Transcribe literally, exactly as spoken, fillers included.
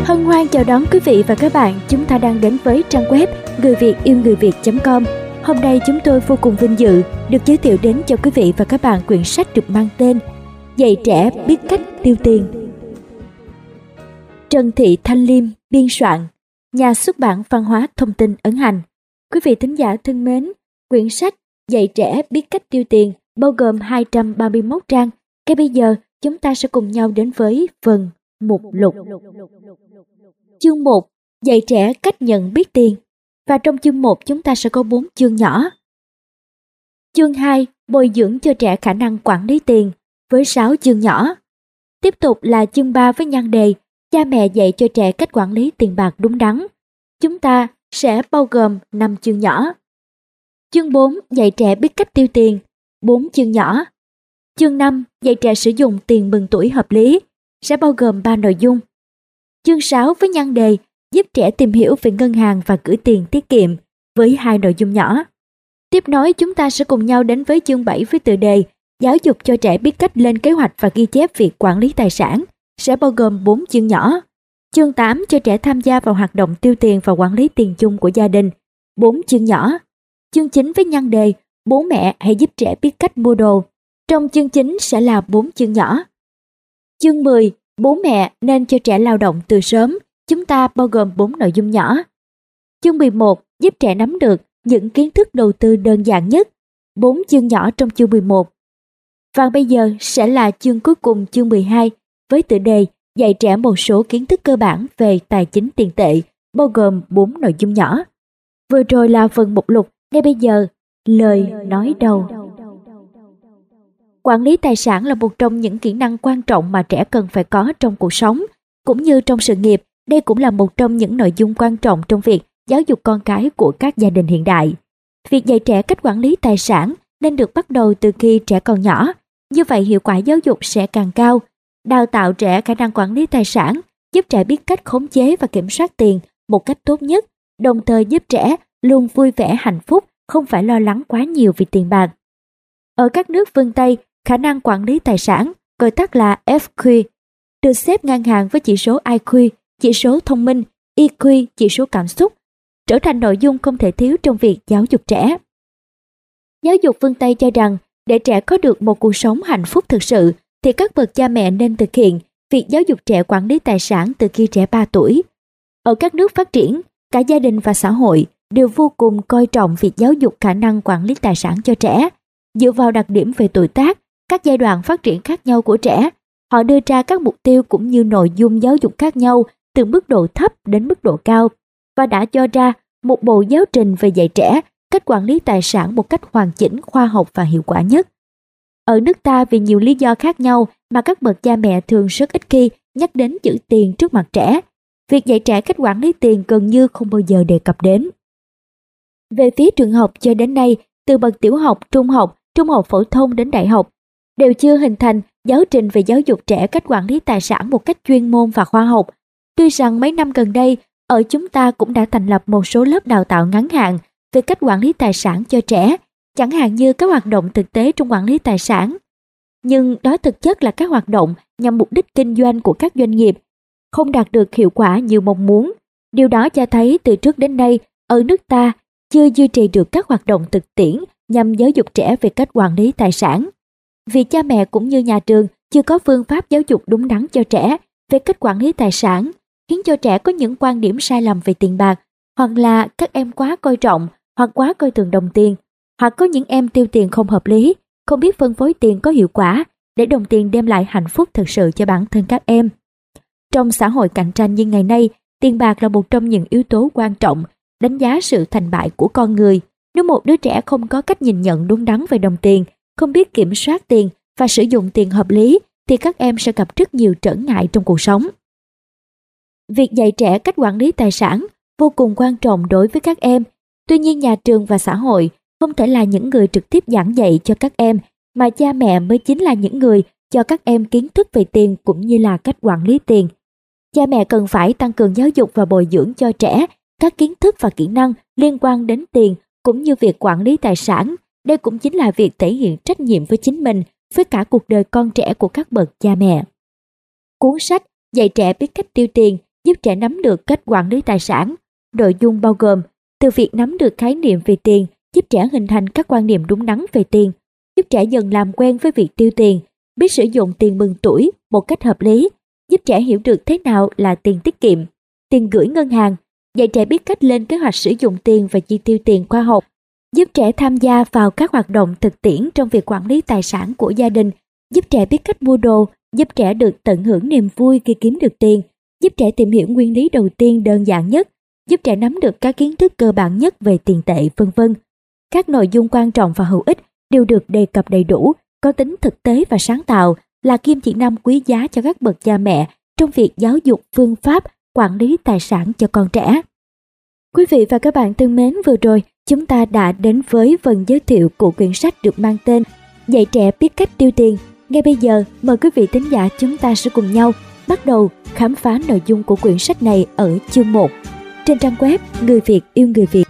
Hân hoan chào đón quý vị và các bạn. Chúng ta đang đến với trang web người việt yêu người việt chấm com. Hôm nay chúng tôi vô cùng vinh dự được giới thiệu đến cho quý vị và các bạn quyển sách được mang tên Dạy trẻ biết cách tiêu tiền. Trần Thị Thanh Liêm biên soạn, nhà xuất bản Văn hóa Thông tin ấn hành. Quý vị thính giả thân mến, quyển sách Dạy trẻ biết cách tiêu tiền bao gồm hai trăm ba mươi mốt trang. Ngay bây giờ chúng ta sẽ cùng nhau đến với phần mục lục. Chương một. Dạy trẻ cách nhận biết tiền. Và trong chương một chúng ta sẽ có bốn chương nhỏ. Chương hai. Bồi dưỡng cho trẻ khả năng quản lý tiền với sáu chương nhỏ. Tiếp tục là chương ba với nhan đề Cha mẹ dạy cho trẻ cách quản lý tiền bạc đúng đắn. Chúng ta sẽ bao gồm năm chương nhỏ. Chương bốn. Dạy trẻ biết cách tiêu tiền, bốn chương nhỏ. Chương năm. Dạy trẻ sử dụng tiền mừng tuổi hợp lý, sẽ bao gồm ba nội dung. Chương sáu với nhan đề giúp trẻ tìm hiểu về ngân hàng và gửi tiền tiết kiệm với hai nội dung nhỏ. Tiếp nối chúng ta sẽ cùng nhau đến với chương bảy với tựa đề Giáo dục cho trẻ biết cách lên kế hoạch và ghi chép việc quản lý tài sản, sẽ bao gồm bốn chương nhỏ. Chương tám cho trẻ tham gia vào hoạt động tiêu tiền và quản lý tiền chung của gia đình, bốn chương nhỏ. Chương chín với nhan đề Bố mẹ hãy giúp trẻ biết cách mua đồ. Trong chương chín sẽ là bốn chương nhỏ. Chương mười. Bố mẹ nên cho trẻ lao động từ sớm, chúng ta bao gồm bốn nội dung nhỏ. Chương mười một. Giúp trẻ nắm được những kiến thức đầu tư đơn giản nhất, bốn chương nhỏ trong chương mười một. Và bây giờ sẽ là chương cuối cùng, chương mười hai, với tựa đề Dạy trẻ một số kiến thức cơ bản về tài chính tiền tệ, bao gồm bốn nội dung nhỏ. Vừa rồi là phần mục lục, ngay bây giờ, lời nói đầu. Quản lý tài sản là một trong những kỹ năng quan trọng mà trẻ cần phải có trong cuộc sống, cũng như trong sự nghiệp. Đây cũng là một trong những nội dung quan trọng trong việc giáo dục con cái của các gia đình hiện đại. Việc dạy trẻ cách quản lý tài sản nên được bắt đầu từ khi trẻ còn nhỏ, như vậy hiệu quả giáo dục sẽ càng cao. Đào tạo trẻ khả năng quản lý tài sản, giúp trẻ biết cách khống chế và kiểm soát tiền một cách tốt nhất, đồng thời giúp trẻ luôn vui vẻ hạnh phúc, không phải lo lắng quá nhiều vì tiền bạc. Ở các nước phương Tây, khả năng quản lý tài sản, gọi tắt là ép quy, được xếp ngang hàng với chỉ số i kiu, chỉ số thông minh, i kiu, chỉ số cảm xúc, trở thành nội dung không thể thiếu trong việc giáo dục trẻ. Giáo dục phương Tây cho rằng, để trẻ có được một cuộc sống hạnh phúc thực sự, thì các bậc cha mẹ nên thực hiện việc giáo dục trẻ quản lý tài sản từ khi trẻ ba tuổi. Ở các nước phát triển, cả gia đình và xã hội đều vô cùng coi trọng việc giáo dục khả năng quản lý tài sản cho trẻ. Dựa vào đặc điểm về tuổi tác, các giai đoạn phát triển khác nhau của trẻ, họ đưa ra các mục tiêu cũng như nội dung giáo dục khác nhau từ mức độ thấp đến mức độ cao, và đã cho ra một bộ giáo trình về dạy trẻ cách quản lý tài sản một cách hoàn chỉnh, khoa học và hiệu quả nhất. Ở nước ta, vì nhiều lý do khác nhau mà các bậc cha mẹ thường rất ít khi nhắc đến chữ tiền trước mặt trẻ. Việc dạy trẻ cách quản lý tiền gần như không bao giờ đề cập đến. Về phía trường học, cho đến nay, từ bậc tiểu học, trung học, trung học phổ thông đến đại học, đều chưa hình thành giáo trình về giáo dục trẻ cách quản lý tài sản một cách chuyên môn và khoa học. Tuy rằng mấy năm gần đây, ở chúng ta cũng đã thành lập một số lớp đào tạo ngắn hạn về cách quản lý tài sản cho trẻ, chẳng hạn như các hoạt động thực tế trong quản lý tài sản. Nhưng đó thực chất là các hoạt động nhằm mục đích kinh doanh của các doanh nghiệp, không đạt được hiệu quả như mong muốn. Điều đó cho thấy từ trước đến nay, ở nước ta chưa duy trì được các hoạt động thực tiễn nhằm giáo dục trẻ về cách quản lý tài sản. Vì cha mẹ cũng như nhà trường chưa có phương pháp giáo dục đúng đắn cho trẻ về cách quản lý tài sản, khiến cho trẻ có những quan điểm sai lầm về tiền bạc, hoặc là các em quá coi trọng hoặc quá coi thường đồng tiền, hoặc có những em tiêu tiền không hợp lý, không biết phân phối tiền có hiệu quả để đồng tiền đem lại hạnh phúc thực sự cho bản thân các em. Trong xã hội cạnh tranh như ngày nay, tiền bạc là một trong những yếu tố quan trọng đánh giá sự thành bại của con người. Nếu một đứa trẻ không có cách nhìn nhận đúng đắn về đồng tiền, không biết kiểm soát tiền và sử dụng tiền hợp lý, thì các em sẽ gặp rất nhiều trở ngại trong cuộc sống. Việc dạy trẻ cách quản lý tài sản vô cùng quan trọng đối với các em. Tuy nhiên, nhà trường và xã hội không thể là những người trực tiếp giảng dạy cho các em, mà cha mẹ mới chính là những người cho các em kiến thức về tiền cũng như là cách quản lý tiền. Cha mẹ cần phải tăng cường giáo dục và bồi dưỡng cho trẻ các kiến thức và kỹ năng liên quan đến tiền cũng như việc quản lý tài sản. Đây cũng chính là việc thể hiện trách nhiệm với chính mình, với cả cuộc đời con trẻ của các bậc cha mẹ. Cuốn sách Dạy trẻ biết cách tiêu tiền giúp giúp trẻ nắm được cách quản lý tài sản. Nội dung bao gồm từ việc nắm được khái niệm về tiền, giúp trẻ hình thành các quan niệm đúng đắn về tiền, giúp trẻ dần làm quen với việc tiêu tiền, biết sử dụng tiền mừng tuổi một cách hợp lý, giúp trẻ hiểu được thế nào là tiền tiết kiệm, tiền gửi ngân hàng, dạy trẻ biết cách lên kế hoạch sử dụng tiền và chi tiêu tiền khoa học, giúp trẻ tham gia vào các hoạt động thực tiễn trong việc quản lý tài sản của gia đình, giúp trẻ biết cách mua đồ, giúp trẻ được tận hưởng niềm vui khi kiếm được tiền, giúp trẻ tìm hiểu nguyên lý đầu tiên đơn giản nhất, giúp trẻ nắm được các kiến thức cơ bản nhất về tiền tệ, vân vân. Các nội dung quan trọng và hữu ích đều được đề cập đầy đủ, có tính thực tế và sáng tạo, là kim chỉ nam quý giá cho các bậc cha mẹ trong việc giáo dục phương pháp quản lý tài sản cho con trẻ. Quý vị và các bạn thân mến, vừa rồi chúng ta đã đến với phần giới thiệu của quyển sách được mang tên Dạy trẻ biết cách tiêu tiền. Ngay bây giờ, mời quý vị thính giả chúng ta sẽ cùng nhau bắt đầu khám phá nội dung của quyển sách này ở chương một trên trang web Người Việt yêu người Việt.